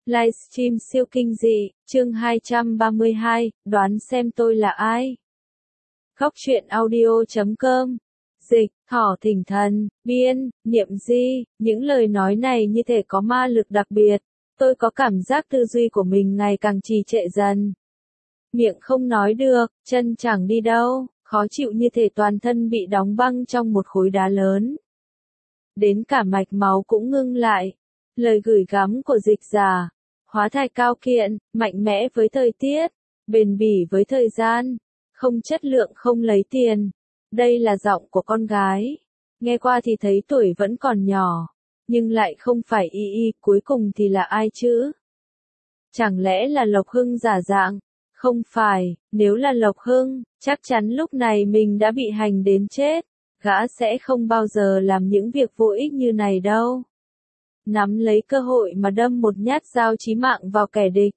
Livestream siêu kinh dị, chương 232, đoán xem tôi là ai. Góc truyện audio.com. Dịch, Thỏ Thỉnh Thần, biên, Niệm Di, những lời nói này như thể có ma lực đặc biệt. Tôi có cảm giác tư duy của mình ngày càng trì trệ dần. Miệng không nói được, chân chẳng đi đâu, khó chịu như thể toàn thân bị đóng băng trong một khối đá lớn. Đến cả mạch máu cũng ngưng lại. Lời gửi gắm của Dịch Giả, hóa thai cao kiện, mạnh mẽ với thời tiết, bền bỉ với thời gian, không chất lượng không lấy tiền. Đây là giọng của con gái. Nghe qua thì thấy tuổi vẫn còn nhỏ, nhưng lại không phải y, cuối cùng thì là ai chứ? Chẳng lẽ là Lộc Hưng giả dạng? Không phải, nếu là Lộc Hưng, chắc chắn lúc này mình đã bị hành đến chết. Gã sẽ không bao giờ làm những việc vô ích như này đâu. Nắm lấy cơ hội mà đâm một nhát dao chí mạng vào kẻ địch.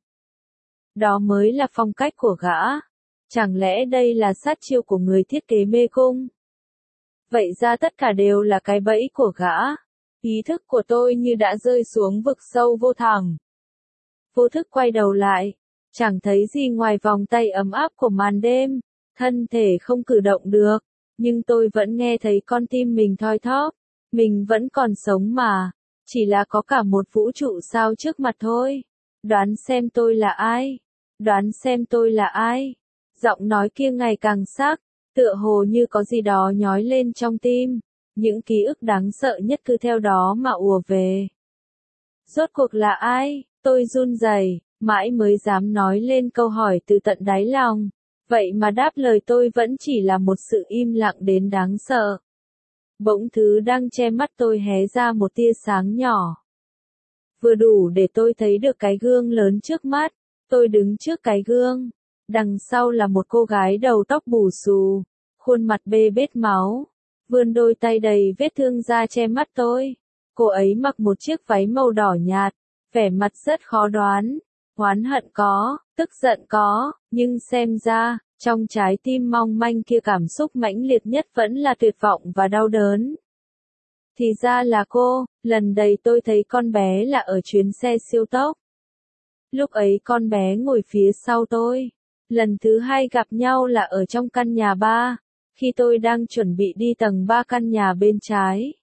Đó mới là phong cách của gã. Chẳng lẽ đây là sát chiêu của người thiết kế mê cung? Vậy ra tất cả đều là cái bẫy của gã. Ý thức của tôi như đã rơi xuống vực sâu vô thẳm. Vô thức quay đầu lại, chẳng thấy gì ngoài vòng tay ấm áp của màn đêm, thân thể không cử động được, nhưng tôi vẫn nghe thấy con tim mình thoi thóp, mình vẫn còn sống mà, chỉ là có cả một vũ trụ sao trước mặt thôi. Đoán xem tôi là ai? Đoán xem tôi là ai? Giọng nói kia ngày càng sắc, tựa hồ như có gì đó nhói lên trong tim, những ký ức đáng sợ nhất cứ theo đó mà ùa về. Rốt cuộc là ai? Tôi run rẩy, mãi mới dám nói lên câu hỏi từ tận đáy lòng. Vậy mà đáp lời tôi vẫn chỉ là một sự im lặng đến đáng sợ. Bỗng thứ đang che mắt tôi hé ra một tia sáng nhỏ. Vừa đủ để tôi thấy được cái gương lớn trước mắt. Tôi đứng trước cái gương. Đằng sau là một cô gái đầu tóc bù xù, khuôn mặt bê bết máu, vươn đôi tay đầy vết thương ra che mắt tôi. Cô ấy mặc một chiếc váy màu đỏ nhạt, vẻ mặt rất khó đoán. Oán hận có, tức giận có, nhưng xem ra, trong trái tim mong manh kia cảm xúc mãnh liệt nhất vẫn là tuyệt vọng và đau đớn. Thì ra là cô, lần đầu tôi thấy con bé là ở chuyến xe siêu tốc. Lúc ấy con bé ngồi phía sau tôi. Lần thứ hai gặp nhau là ở trong căn nhà 3, khi tôi đang chuẩn bị đi tầng 3 căn nhà bên trái.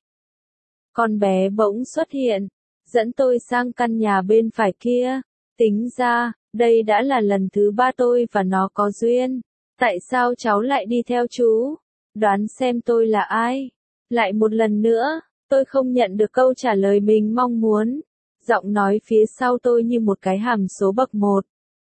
Con bé bỗng xuất hiện, dẫn tôi sang căn nhà bên phải kia. Tính ra, đây đã là lần thứ 3 tôi và nó có duyên. Tại sao cháu lại đi theo chú? Đoán xem tôi là ai? Lại một lần nữa, tôi không nhận được câu trả lời mình mong muốn. Giọng nói phía sau tôi như một cái hàm số bậc 1.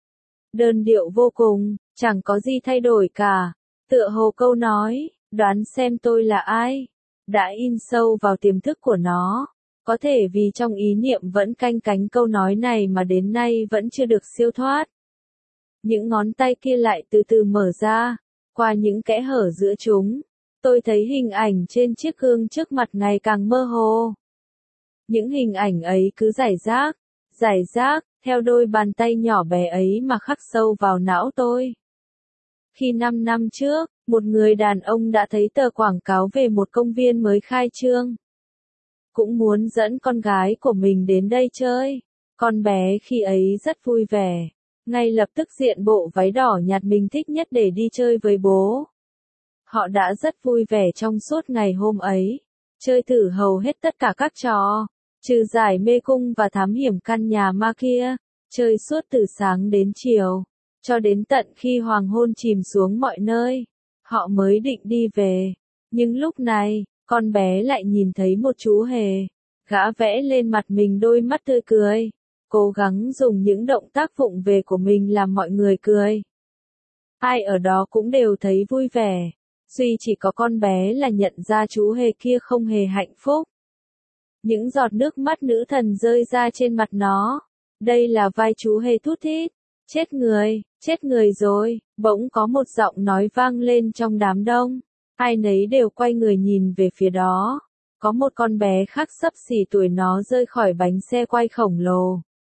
Đơn điệu vô cùng, chẳng có gì thay đổi cả. Tựa hồ câu nói, đoán xem tôi là ai, đã in sâu vào tiềm thức của nó. Có thể vì trong ý niệm vẫn canh cánh câu nói này mà đến nay vẫn chưa được siêu thoát. Những ngón tay kia lại từ từ mở ra, qua những kẽ hở giữa chúng. Tôi thấy hình ảnh trên chiếc gương trước mặt ngày càng mơ hồ. Những hình ảnh ấy cứ giải rác, theo đôi bàn tay nhỏ bé ấy mà khắc sâu vào não tôi. Khi 5 năm trước, một người đàn ông đã thấy tờ quảng cáo về một công viên mới khai trương. Cũng muốn dẫn con gái của mình đến đây chơi. Con bé khi ấy rất vui vẻ. Ngay lập tức diện bộ váy đỏ nhạt mình thích nhất để đi chơi với bố. Họ đã rất vui vẻ trong suốt ngày hôm ấy. Chơi thử hầu hết tất cả các trò. Trừ giải mê cung và thám hiểm căn nhà ma kia. Chơi suốt từ sáng đến chiều. Cho đến tận khi hoàng hôn chìm xuống mọi nơi. Họ mới định đi về. Nhưng lúc này, con bé lại nhìn thấy một chú hề. Gã vẽ lên mặt mình đôi mắt tươi cười. Cố gắng dùng những động tác vụng về của mình làm mọi người cười. Ai ở đó cũng đều thấy vui vẻ. Duy chỉ có con bé là nhận ra chú hề kia không hề hạnh phúc. Những giọt nước mắt nữ thần rơi ra trên mặt nó. Đây là vai chú hề thút thít. Chết người rồi. Bỗng có một giọng nói vang lên trong đám đông. Ai nấy đều quay người nhìn về phía đó. Có một con bé khác xấp xỉ tuổi nó rơi khỏi bánh xe quay khổng lồ.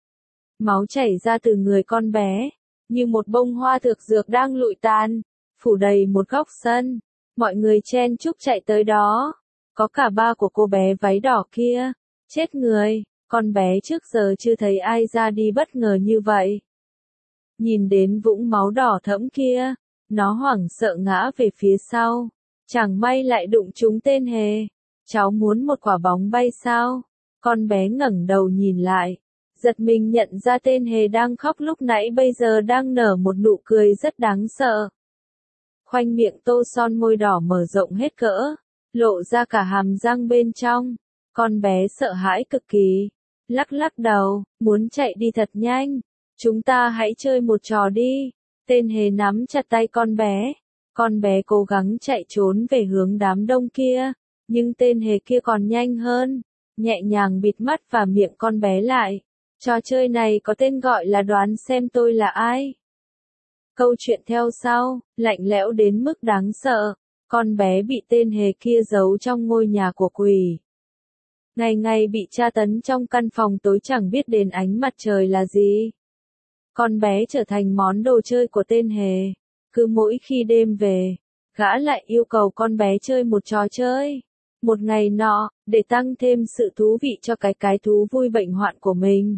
Máu chảy ra từ người con bé, như một bông hoa thực dược đang lụi tàn, phủ đầy một góc sân. Mọi người chen chúc chạy tới đó. Có cả ba của cô bé váy đỏ kia. Chết người, Con bé trước giờ chưa thấy ai ra đi bất ngờ như vậy. Nhìn đến vũng máu đỏ thẫm kia, nó hoảng sợ ngã về phía sau. Chẳng may lại đụng trúng tên hề. Cháu muốn một quả bóng bay sao? Con bé ngẩng đầu nhìn lại. Giật mình nhận ra tên hề đang khóc lúc nãy bây giờ đang nở một nụ cười rất đáng sợ. Khoanh miệng tô son môi đỏ mở rộng hết cỡ, lộ ra cả hàm răng bên trong. Con bé sợ hãi cực kỳ. Lắc lắc đầu, muốn chạy đi thật nhanh. Chúng ta hãy chơi một trò đi. Tên hề nắm chặt tay con bé. Con bé cố gắng chạy trốn về hướng đám đông kia. Nhưng tên hề kia còn nhanh hơn. Nhẹ nhàng bịt mắt và miệng con bé lại. Trò chơi này có tên gọi là đoán xem tôi là ai. Câu chuyện theo sau, lạnh lẽo đến mức đáng sợ. Con bé bị tên hề kia giấu trong ngôi nhà của quỷ. Ngày ngày bị tra tấn trong căn phòng tối chẳng biết đến ánh mặt trời là gì. Con bé trở thành món đồ chơi của tên hề. Cứ mỗi khi đêm về, gã lại yêu cầu con bé chơi một trò chơi. Một ngày nọ, để tăng thêm sự thú vị cho cái thú vui bệnh hoạn của mình,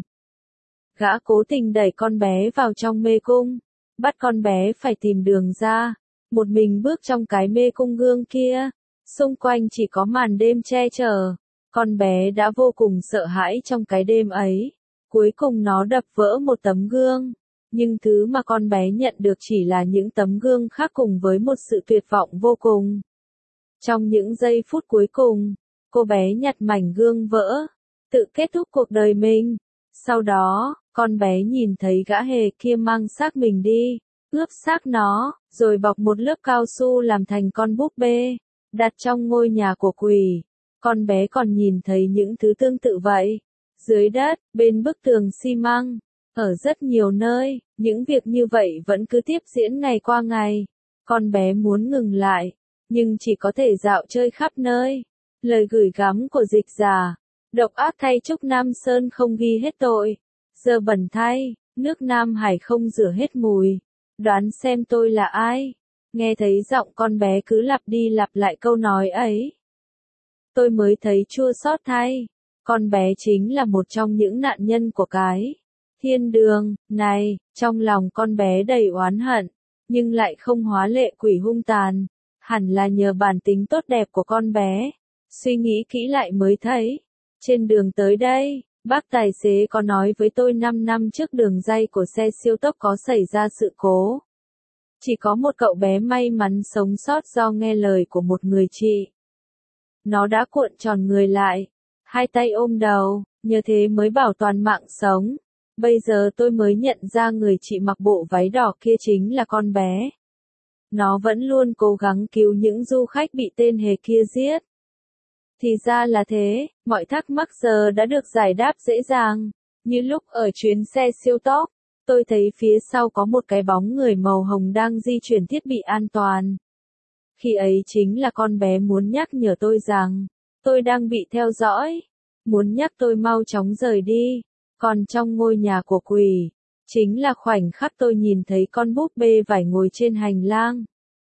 gã cố tình đẩy con bé vào trong mê cung, bắt con bé phải tìm đường ra, một mình bước trong cái mê cung gương kia, xung quanh chỉ có màn đêm che chở. Con bé đã vô cùng sợ hãi trong cái đêm ấy, cuối cùng nó đập vỡ một tấm gương, nhưng thứ mà con bé nhận được chỉ là những tấm gương khác cùng với một sự tuyệt vọng vô cùng. Trong những giây phút cuối cùng, cô bé nhặt mảnh gương vỡ, tự kết thúc cuộc đời mình. Sau đó, con bé nhìn thấy gã hề kia mang xác mình đi, ướp xác nó, rồi bọc một lớp cao su làm thành con búp bê, đặt trong ngôi nhà của quỷ. Con bé còn nhìn thấy những thứ tương tự vậy, dưới đất, bên bức tường xi măng, ở rất nhiều nơi, những việc như vậy vẫn cứ tiếp diễn ngày qua ngày. Con bé muốn ngừng lại, nhưng chỉ có thể dạo chơi khắp nơi. Lời gửi gắm của dịch giả: độc ác thay Trúc Nam Sơn không ghi hết tội, dơ bẩn thay, nước Nam Hải không rửa hết mùi. Đoán xem tôi là ai? Nghe thấy giọng con bé cứ lặp đi lặp lại câu nói ấy, tôi mới thấy chua xót thay. Con bé chính là một trong những nạn nhân của cái thiên đường này. Trong lòng con bé đầy oán hận, nhưng lại không hóa lệ quỷ hung tàn. Hẳn là nhờ bản tính tốt đẹp của con bé. Suy nghĩ kỹ lại mới thấy. Trên đường tới đây, bác tài xế có nói với tôi 5 năm trước đường ray của xe siêu tốc có xảy ra sự cố. Chỉ có một cậu bé may mắn sống sót do nghe lời của một người chị. Nó đã cuộn tròn người lại, hai tay ôm đầu, nhờ thế mới bảo toàn mạng sống. Bây giờ tôi mới nhận ra người chị mặc bộ váy đỏ kia chính là con bé. Nó vẫn luôn cố gắng cứu những du khách bị tên hề kia giết. Thì ra là thế, mọi thắc mắc giờ đã được giải đáp dễ dàng. Như lúc ở chuyến xe siêu tốc, tôi thấy phía sau có một cái bóng người màu hồng đang di chuyển thiết bị an toàn. Khi ấy chính là con bé muốn nhắc nhở tôi rằng, tôi đang bị theo dõi, muốn nhắc tôi mau chóng rời đi. Còn trong ngôi nhà của quỷ, chính là khoảnh khắc tôi nhìn thấy con búp bê vải ngồi trên hành lang.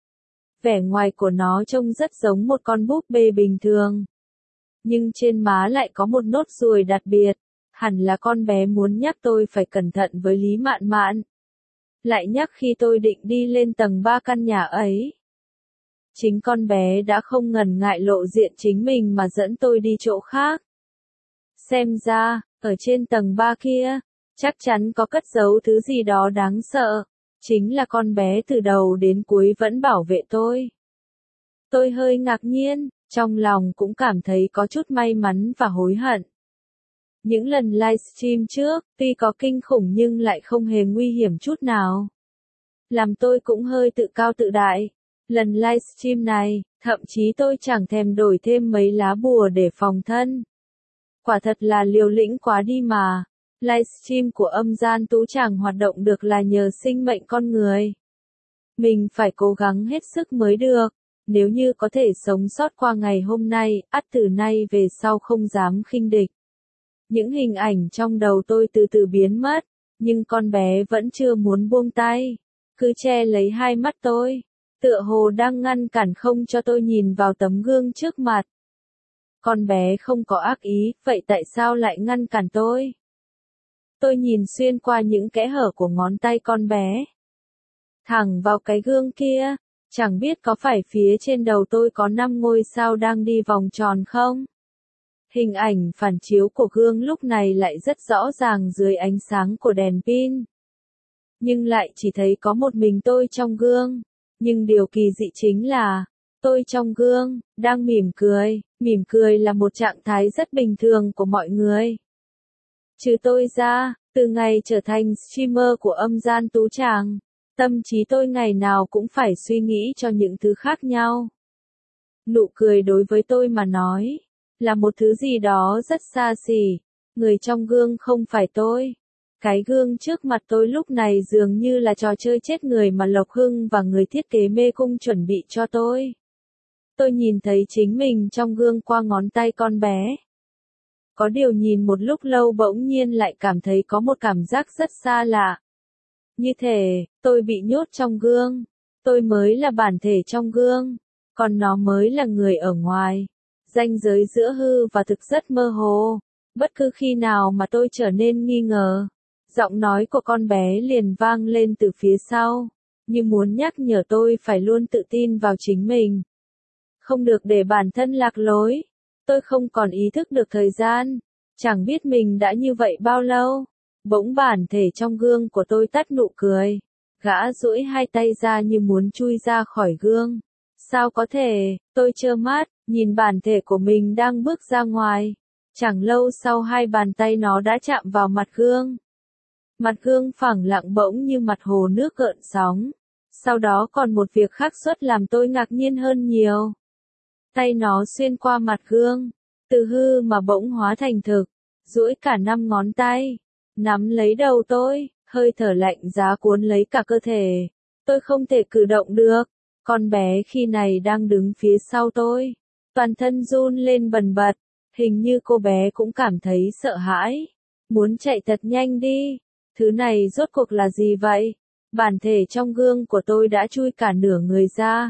Vẻ ngoài của nó trông rất giống một con búp bê bình thường, nhưng trên má lại có một nốt ruồi đặc biệt. Hẳn là con bé muốn nhắc tôi phải cẩn thận với Lý Mạn Mạn. Lại nhắc khi tôi định đi lên tầng 3 căn nhà ấy. Chính con bé đã không ngần ngại lộ diện chính mình mà dẫn tôi đi chỗ khác. Xem ra, ở trên tầng 3 kia, chắc chắn có cất giấu thứ gì đó đáng sợ. Chính là con bé từ đầu đến cuối vẫn bảo vệ tôi. Tôi hơi ngạc nhiên, trong lòng cũng cảm thấy có chút may mắn và hối hận. Những lần livestream trước, tuy có kinh khủng nhưng lại không hề nguy hiểm chút nào. Làm tôi cũng hơi tự cao tự đại. Lần livestream này, thậm chí tôi chẳng thèm đổi thêm mấy lá bùa để phòng thân. Quả thật là liều lĩnh quá đi mà. Livestream của Âm Gian Tú Tràng hoạt động được là nhờ sinh mệnh con người. Mình phải cố gắng hết sức mới được. Nếu như có thể sống sót qua ngày hôm nay, ắt từ nay về sau không dám khinh địch. Những hình ảnh trong đầu tôi từ từ biến mất, nhưng con bé vẫn chưa muốn buông tay, cứ che lấy hai mắt tôi, tựa hồ đang ngăn cản không cho tôi nhìn vào tấm gương trước mặt. con bé không có ác ý, vậy tại sao lại ngăn cản tôi? Tôi nhìn xuyên qua những kẽ hở của ngón tay con bé. Thẳng vào cái gương kia, chẳng biết có phải phía trên đầu tôi có 5 ngôi sao đang đi vòng tròn không? Hình ảnh phản chiếu của gương lúc này lại rất rõ ràng dưới ánh sáng của đèn pin. Nhưng lại chỉ thấy có một mình tôi trong gương. Nhưng điều kỳ dị chính là, tôi trong gương, đang mỉm cười. Mỉm cười là một trạng thái rất bình thường của mọi người. Trừ tôi ra, từ ngày trở thành streamer của âm gian tú tràng, tâm trí tôi ngày nào cũng phải suy nghĩ cho những thứ khác nhau. Nụ cười đối với tôi mà nói, là một thứ gì đó rất xa xỉ. Người trong gương không phải tôi. Cái gương trước mặt tôi lúc này dường như là trò chơi chết người mà Lộc Hưng và người thiết kế mê cung chuẩn bị cho tôi. Tôi nhìn thấy chính mình trong gương qua ngón tay con bé. Có điều nhìn một lúc lâu bỗng nhiên lại cảm thấy có một cảm giác rất xa lạ. Như thể, tôi bị nhốt trong gương. Tôi mới là bản thể trong gương, còn nó mới là người ở ngoài. Ranh giới giữa hư và thực rất mơ hồ. Bất cứ khi nào mà tôi trở nên nghi ngờ, giọng nói của con bé liền vang lên từ phía sau, như muốn nhắc nhở tôi phải luôn tự tin vào chính mình. Không được để bản thân lạc lối. Tôi không còn ý thức được thời gian. Chẳng biết mình đã như vậy bao lâu. Bỗng bản thể trong gương của tôi tắt nụ cười. Gã duỗi hai tay ra như muốn chui ra khỏi gương. Sao có thể, tôi trơ mắt, nhìn bản thể của mình đang bước ra ngoài. Chẳng lâu sau hai bàn tay nó đã chạm vào mặt gương. Mặt gương phẳng lặng bỗng như mặt hồ nước gợn sóng. Sau đó còn một việc khác xuất làm tôi ngạc nhiên hơn nhiều. Tay nó xuyên qua mặt gương, từ hư mà bỗng hóa thành thực, duỗi cả 5 ngón tay, nắm lấy đầu tôi, hơi thở lạnh giá cuốn lấy cả cơ thể. Tôi không thể cử động được. Con bé khi này đang đứng phía sau tôi, toàn thân run lên bần bật, hình như cô bé cũng cảm thấy sợ hãi, muốn chạy thật nhanh đi. Thứ này rốt cuộc là gì vậy? Bản thể trong gương của tôi đã chui cả nửa người ra.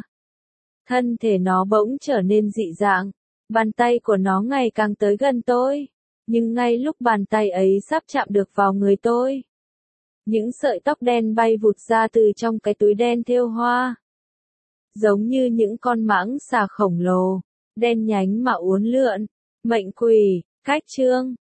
Thân thể nó bỗng trở nên dị dạng, bàn tay của nó ngày càng tới gần tôi, nhưng ngay lúc bàn tay ấy sắp chạm được vào người tôi, những sợi tóc đen bay vụt ra từ trong cái túi đen thêu hoa. Giống như những con mãng xà khổng lồ, đen nhánh mà uốn lượn. Mệnh quỷ, cách chương.